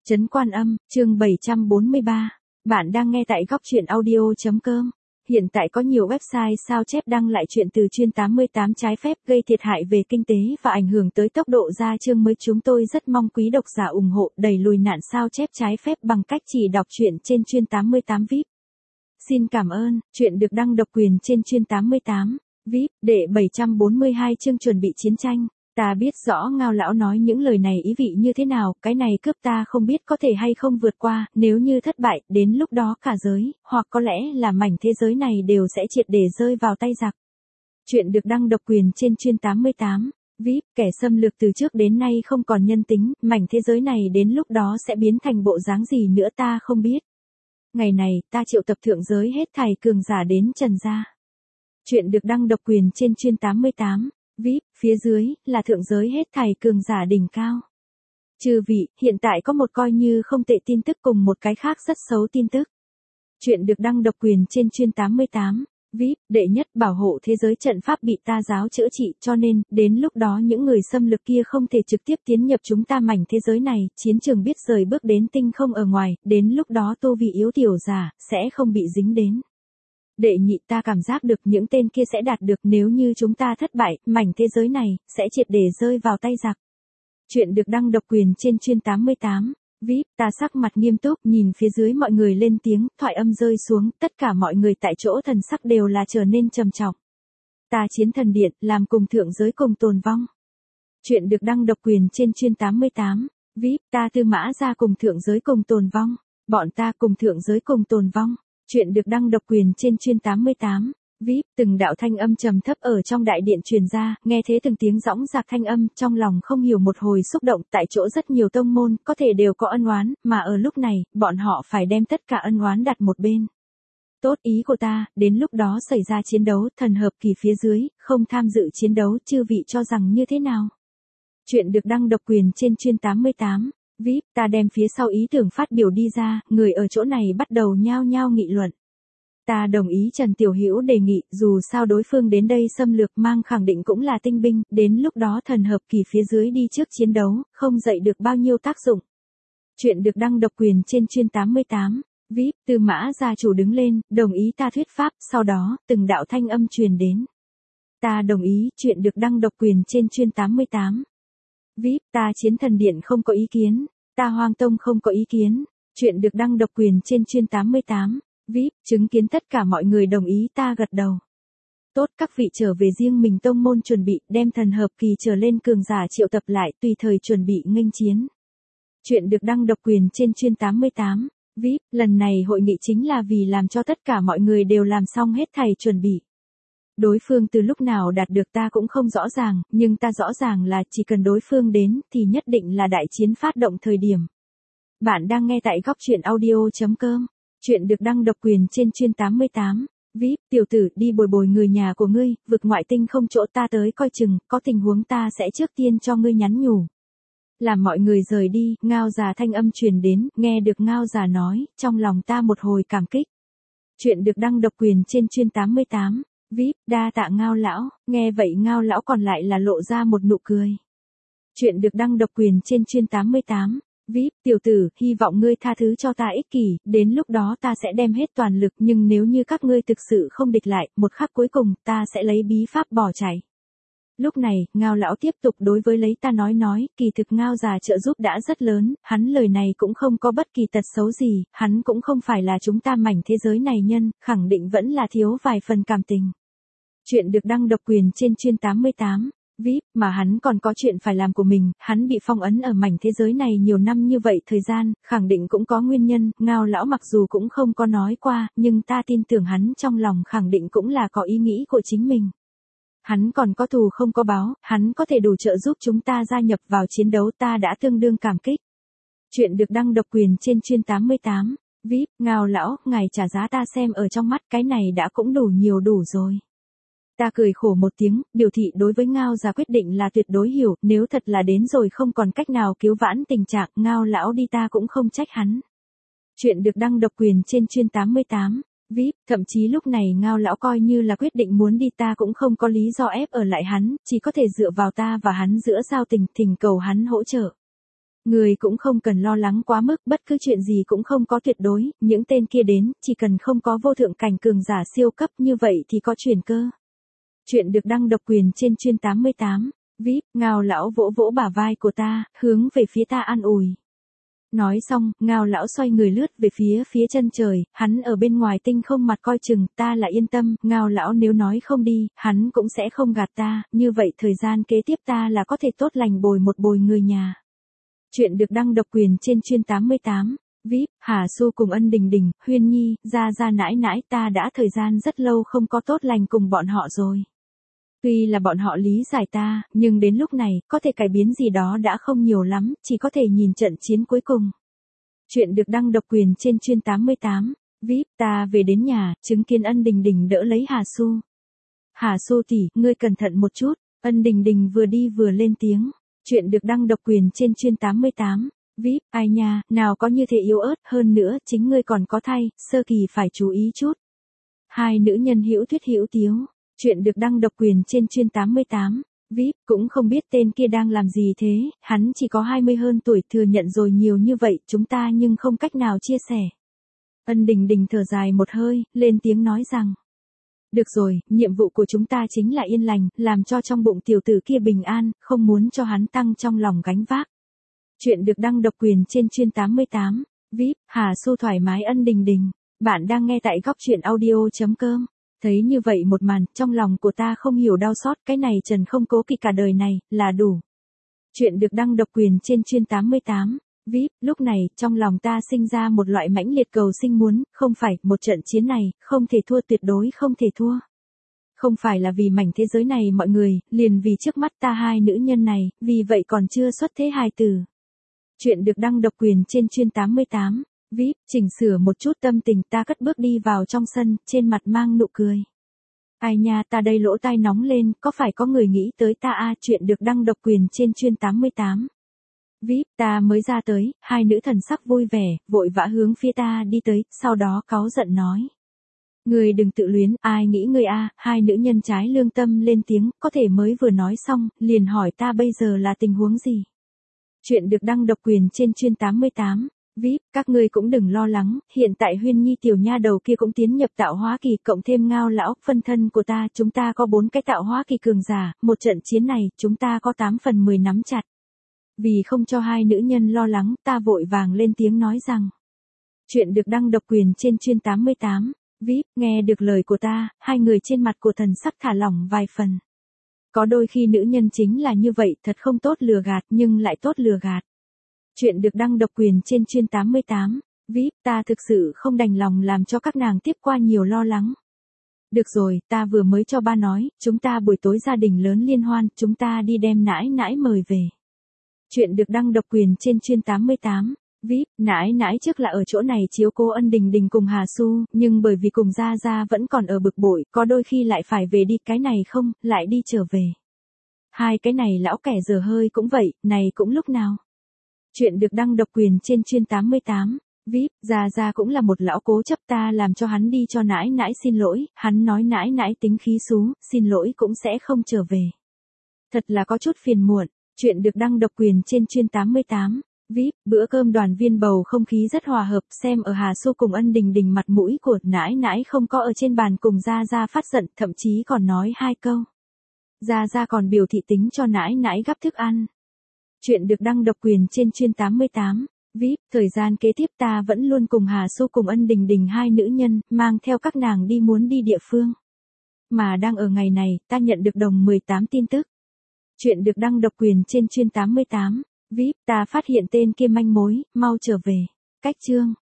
Trấn Quan Âm, chương 743. Bạn đang nghe tại góc truyện audio.com. Hiện tại có nhiều website sao chép đăng lại chuyện từ chuyên 88 trái phép gây thiệt hại về kinh tế và ảnh hưởng tới tốc độ ra chương mới. Chúng tôi rất mong quý độc giả ủng hộ đẩy lùi nạn sao chép trái phép bằng cách chỉ đọc truyện trên chuyên 88 VIP. Xin cảm ơn. Truyện được đăng độc quyền trên chuyên 88 VIP. Đệ 742 chương chuẩn bị chiến tranh. Ta biết rõ Ngao lão nói những lời này ý vị như thế nào, cái này cướp ta không biết có thể hay không vượt qua, nếu như thất bại, đến lúc đó cả giới, hoặc có lẽ là mảnh thế giới này đều sẽ triệt để rơi vào tay giặc. Chuyện được đăng độc quyền trên chuyên 88 VIP. Kẻ xâm lược từ trước đến nay không còn nhân tính, mảnh thế giới này đến lúc đó sẽ biến thành bộ dáng gì nữa ta không biết. Ngày này, ta triệu tập thượng giới hết thảy cường giả đến trần gia. Chuyện được đăng độc quyền trên chuyên 88 VIP. Phía dưới là thượng giới hết thảy cường giả đỉnh cao. Chư vị, hiện tại có một coi như không tệ tin tức cùng một cái khác rất xấu tin tức. Chuyện được đăng độc quyền trên chuyên 88 VIP. Đệ nhất, bảo hộ thế giới trận pháp bị ta giáo chữa trị, cho nên đến lúc đó những người xâm lược kia không thể trực tiếp tiến nhập chúng ta mảnh thế giới này, chiến trường biết rời bước đến tinh không ở ngoài, đến lúc đó tu vị yếu tiểu giả sẽ không bị dính đến. Đệ nhị, ta cảm giác được những tên kia sẽ đạt được, nếu như chúng ta thất bại, mảnh thế giới này sẽ triệt để rơi vào tay giặc. Chuyện được đăng độc quyền trên chuyên 88 VIP. Ta sắc mặt nghiêm túc, nhìn phía dưới mọi người lên tiếng, thoại âm rơi xuống, tất cả mọi người tại chỗ thần sắc đều là trở nên trầm trọng. Ta chiến thần điện, làm cùng thượng giới cùng tồn vong. Chuyện được đăng độc quyền trên chuyên 88 VIP. Ta Tư Mã gia cùng thượng giới cùng tồn vong. Bọn ta cùng thượng giới cùng tồn vong. Chuyện được đăng độc quyền trên chuyên 88 VIP. Từng đạo thanh âm trầm thấp ở trong đại điện truyền ra, nghe thế từng tiếng dõng dạc thanh âm, trong lòng không hiểu một hồi xúc động, tại chỗ rất nhiều tông môn, có thể đều có ân oán, mà ở lúc này, bọn họ phải đem tất cả ân oán đặt một bên. Tốt, ý của ta, đến lúc đó xảy ra chiến đấu, thần hợp kỳ phía dưới, không tham dự chiến đấu, chư vị cho rằng như thế nào? Chuyện được đăng độc quyền trên chuyên 88 VIP. Ta đem phía sau ý tưởng phát biểu đi ra, người ở chỗ này bắt đầu nhao nhao nghị luận. Ta đồng ý Trần Tiểu Hữu đề nghị, dù sao đối phương đến đây xâm lược mang khẳng định cũng là tinh binh, đến lúc đó thần hợp kỳ phía dưới đi trước chiến đấu, không dậy được bao nhiêu tác dụng. Chuyện được đăng độc quyền trên chuyên 88 VIP. Tư Mã gia chủ đứng lên, đồng ý ta thuyết pháp, sau đó, từng đạo thanh âm truyền đến. Ta đồng ý. Chuyện được đăng độc quyền trên chuyên 88 VIP. Ta Chiến Thần Điện không có ý kiến. Ta Hoang Tông không có ý kiến. Chuyện được đăng độc quyền trên chuyên 88 VIP. Chứng kiến tất cả mọi người đồng ý, ta gật đầu. Tốt, các vị trở về riêng mình tông môn chuẩn bị, đem thần hợp kỳ trở lên cường giả triệu tập lại, tùy thời chuẩn bị nghênh chiến. Chuyện được đăng độc quyền trên chuyên 88 VIP. Lần này hội nghị chính là vì làm cho tất cả mọi người đều làm xong hết thảy chuẩn bị. Đối phương từ lúc nào đạt được ta cũng không rõ ràng, nhưng ta rõ ràng là chỉ cần đối phương đến thì nhất định là đại chiến phát động thời điểm. Bạn đang nghe tại góc truyện audio.com. Chuyện được đăng độc quyền trên chuyên 88 VIP. Tiểu tử, đi bồi bồi người nhà của ngươi, vực ngoại tinh không chỗ ta tới coi chừng, có tình huống ta sẽ trước tiên cho ngươi nhắn nhủ. Làm mọi người rời đi, Ngao già thanh âm truyền đến, nghe được Ngao già nói, trong lòng ta một hồi cảm kích. Chuyện được đăng độc quyền trên chuyên 88 VIP. Đa tạ Ngao lão. Nghe vậy Ngao lão còn lại là lộ ra một nụ cười. Chuyện được đăng độc quyền trên chuyên 88 VIP. Tiểu tử, hy vọng ngươi tha thứ cho ta ích kỷ, đến lúc đó ta sẽ đem hết toàn lực, nhưng nếu như các ngươi thực sự không địch lại, một khắc cuối cùng, ta sẽ lấy bí pháp bỏ chạy. Lúc này, Ngao lão tiếp tục đối với lấy ta nói, kỳ thực Ngao già trợ giúp đã rất lớn, hắn lời này cũng không có bất kỳ tật xấu gì, hắn cũng không phải là chúng ta mảnh thế giới này nhân, khẳng định vẫn là thiếu vài phần cảm tình. Chuyện được đăng độc quyền trên chuyên 88 VIP. Mà hắn còn có chuyện phải làm của mình, hắn bị phong ấn ở mảnh thế giới này nhiều năm như vậy thời gian, khẳng định cũng có nguyên nhân, Ngao lão mặc dù cũng không có nói qua, nhưng ta tin tưởng hắn trong lòng khẳng định cũng là có ý nghĩ của chính mình. Hắn còn có thù không có báo, hắn có thể đủ trợ giúp chúng ta gia nhập vào chiến đấu, ta đã tương đương cảm kích. Chuyện được đăng độc quyền trên chuyên 88 VIP. Ngao lão, ngài trả giá ta xem ở trong mắt, cái này đã cũng đủ nhiều đủ rồi. Ta cười khổ một tiếng, biểu thị đối với Ngao già quyết định là tuyệt đối hiểu, nếu thật là đến rồi không còn cách nào cứu vãn tình trạng, Ngao lão đi ta cũng không trách hắn. Chuyện được đăng độc quyền trên chuyên 88 VIP. Thậm chí lúc này Ngao lão coi như là quyết định muốn đi, ta cũng không có lý do ép ở lại hắn, chỉ có thể dựa vào ta và hắn giữa giao tình, thỉnh cầu hắn hỗ trợ. Người cũng không cần lo lắng quá mức, bất cứ chuyện gì cũng không có tuyệt đối, những tên kia đến, chỉ cần không có vô thượng cảnh cường giả siêu cấp như vậy thì có chuyển cơ. Chuyện được đăng độc quyền trên chuyên 88. VIP, Ngao lão vỗ vỗ bả vai của ta, hướng về phía ta an ủi. Nói xong, Ngao lão xoay người lướt về phía chân trời, hắn ở bên ngoài tinh không mặt coi chừng, ta là yên tâm, Ngao lão nếu nói không đi, hắn cũng sẽ không gạt ta, như vậy thời gian kế tiếp ta là có thể tốt lành bồi người nhà. Chuyện được đăng độc quyền trên chuyên 88. VIP, Hà Xu cùng Ân Đình Đình, Huyên Nhi, Gia nãi nãi, ta đã thời gian rất lâu không có tốt lành cùng bọn họ rồi. Tuy là bọn họ lý giải ta, nhưng đến lúc này, có thể cải biến gì đó đã không nhiều lắm, chỉ có thể nhìn trận chiến cuối cùng. Chuyện được đăng độc quyền trên chuyên 88. VIP, ta về đến nhà, chứng kiến Ân Đình Đình đỡ lấy Hà Xu. Hà Xu tỷ, ngươi cẩn thận một chút. Ân Đình Đình vừa đi vừa lên tiếng. Chuyện được đăng độc quyền trên chuyên 88. VIP, ai nha, nào có như thế yếu ớt, hơn nữa, chính ngươi còn có thai, sơ kỳ phải chú ý chút. Hai nữ nhân hữu thuyết hữu tiếu. Chuyện được đăng độc quyền trên chuyên 88. VIP, cũng không biết tên kia đang làm gì thế, hắn chỉ có 20 hơn tuổi, thừa nhận rồi nhiều như vậy, chúng ta nhưng không cách nào chia sẻ. Ân Đình Đình thở dài một hơi, lên tiếng nói rằng. Được rồi, nhiệm vụ của chúng ta chính là yên lành, làm cho trong bụng tiểu tử kia bình an, không muốn cho hắn tăng trong lòng gánh vác. Chuyện được đăng độc quyền trên chuyên 88. VIP, Hà Xu thoải mái Ân Đình Đình. Bạn đang nghe tại góc chuyện audio.com. Thấy như vậy một màn, trong lòng của ta không hiểu đau xót, cái này Trần không cố kỵ cả đời này, là đủ. Chuyện được đăng độc quyền trên chuyên 88. VIP, lúc này, trong lòng ta sinh ra một loại mãnh liệt cầu sinh muốn, không phải, một trận chiến này, không thể thua, tuyệt đối không thể thua. Không phải là vì mảnh thế giới này mọi người, liền vì trước mắt ta hai nữ nhân này, vì vậy còn chưa xuất thế hài tử. Chuyện được đăng độc quyền trên chuyên 88. VIP, chỉnh sửa một chút tâm tình, ta cất bước đi vào trong sân, trên mặt mang nụ cười. Ai nha, ta đây lỗ tai nóng lên, có phải có người nghĩ tới ta à? Chuyện được đăng độc quyền trên chuyên 88. VIP, ta mới ra tới, hai nữ thần sắc vui vẻ, vội vã hướng phía ta đi tới, sau đó cáu giận nói. Người đừng tự luyến, ai nghĩ ngươi à? Hai nữ nhân trái lương tâm lên tiếng, có thể mới vừa nói xong, liền hỏi ta bây giờ là tình huống gì. Chuyện được đăng độc quyền trên chuyên 88. VIP, các ngươi cũng đừng lo lắng, hiện tại Huyên Nhi tiểu nha đầu kia cũng tiến nhập tạo hóa kỳ, cộng thêm Ngao lão, phân thân của ta, chúng ta có 4 cái tạo hóa kỳ cường giả, một trận chiến này, chúng ta có 8 phần 10 nắm chặt. Vì không cho hai nữ nhân lo lắng, ta vội vàng lên tiếng nói rằng. Chuyện được đăng độc quyền trên chuyên 88. VIP, nghe được lời của ta, hai người trên mặt của thần sắc thả lỏng vài phần. Có đôi khi nữ nhân chính là như vậy, thật không tốt lừa gạt, nhưng lại tốt lừa gạt. Chuyện được đăng độc quyền trên chuyên 88. VIP, ta thực sự không đành lòng làm cho các nàng tiếp qua nhiều lo lắng. Được rồi, ta vừa mới cho ba nói, chúng ta buổi tối gia đình lớn liên hoan, chúng ta đi đem nãi nãi mời về. Chuyện được đăng độc quyền trên chuyên 88. VIP, nãi nãi trước là ở chỗ này chiếu cố Ân Đình Đình cùng Hà Xu, nhưng bởi vì cùng Gia vẫn còn ở bực bội, có đôi khi lại phải về đi, cái này không, lại đi trở về. Hai cái này lão kẻ dở hơi cũng vậy, này cũng lúc nào. Chuyện được đăng độc quyền trên chuyên 88. VIP, Gia cũng là một lão cố chấp, ta làm cho hắn đi cho nãi nãi xin lỗi, hắn nói nãi nãi tính khí xú, xin lỗi cũng sẽ không trở về. Thật là có chút phiền muộn. Chuyện được đăng độc quyền trên chuyên 88. VIP, bữa cơm đoàn viên bầu không khí rất hòa hợp, xem ở Hà Xu cùng Ân Đình Đình mặt mũi của nãi nãi không có ở trên bàn cùng Gia phát giận, thậm chí còn nói 2 câu. Gia còn biểu thị tính cho nãi nãi gắp thức ăn. Chuyện được đăng độc quyền trên chuyên 88. VIP, thời gian kế tiếp ta vẫn luôn cùng Hà Xu cùng Ân Đình Đình hai nữ nhân, mang theo các nàng đi muốn đi địa phương. Mà đang ở ngày này, ta nhận được đồng 18 tin tức. Chuyện được đăng độc quyền trên chuyên 88. VIP, ta phát hiện tên kia manh mối, mau trở về. Cách chương.